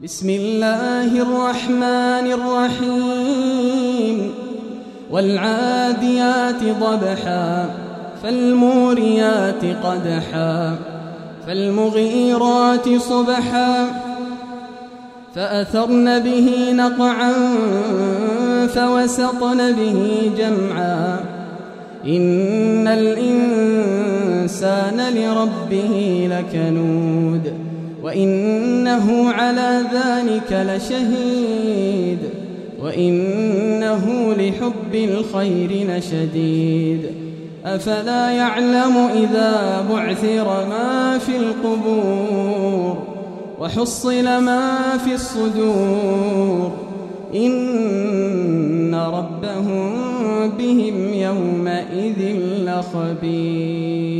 بسم الله الرحمن الرحيم والعاديات ضبحا فالموريات قدحا فالمغيرات صبحا فأثرن به نقعا فوسطن به جمعا إن الإنسان لربه لكنود وإنه على ذلك لشهيد وإنه لحب الخير لشديد أفلا يعلم إذا بعثر ما في القبور وحصل ما في الصدور إن ربهم بهم يومئذ لخبير.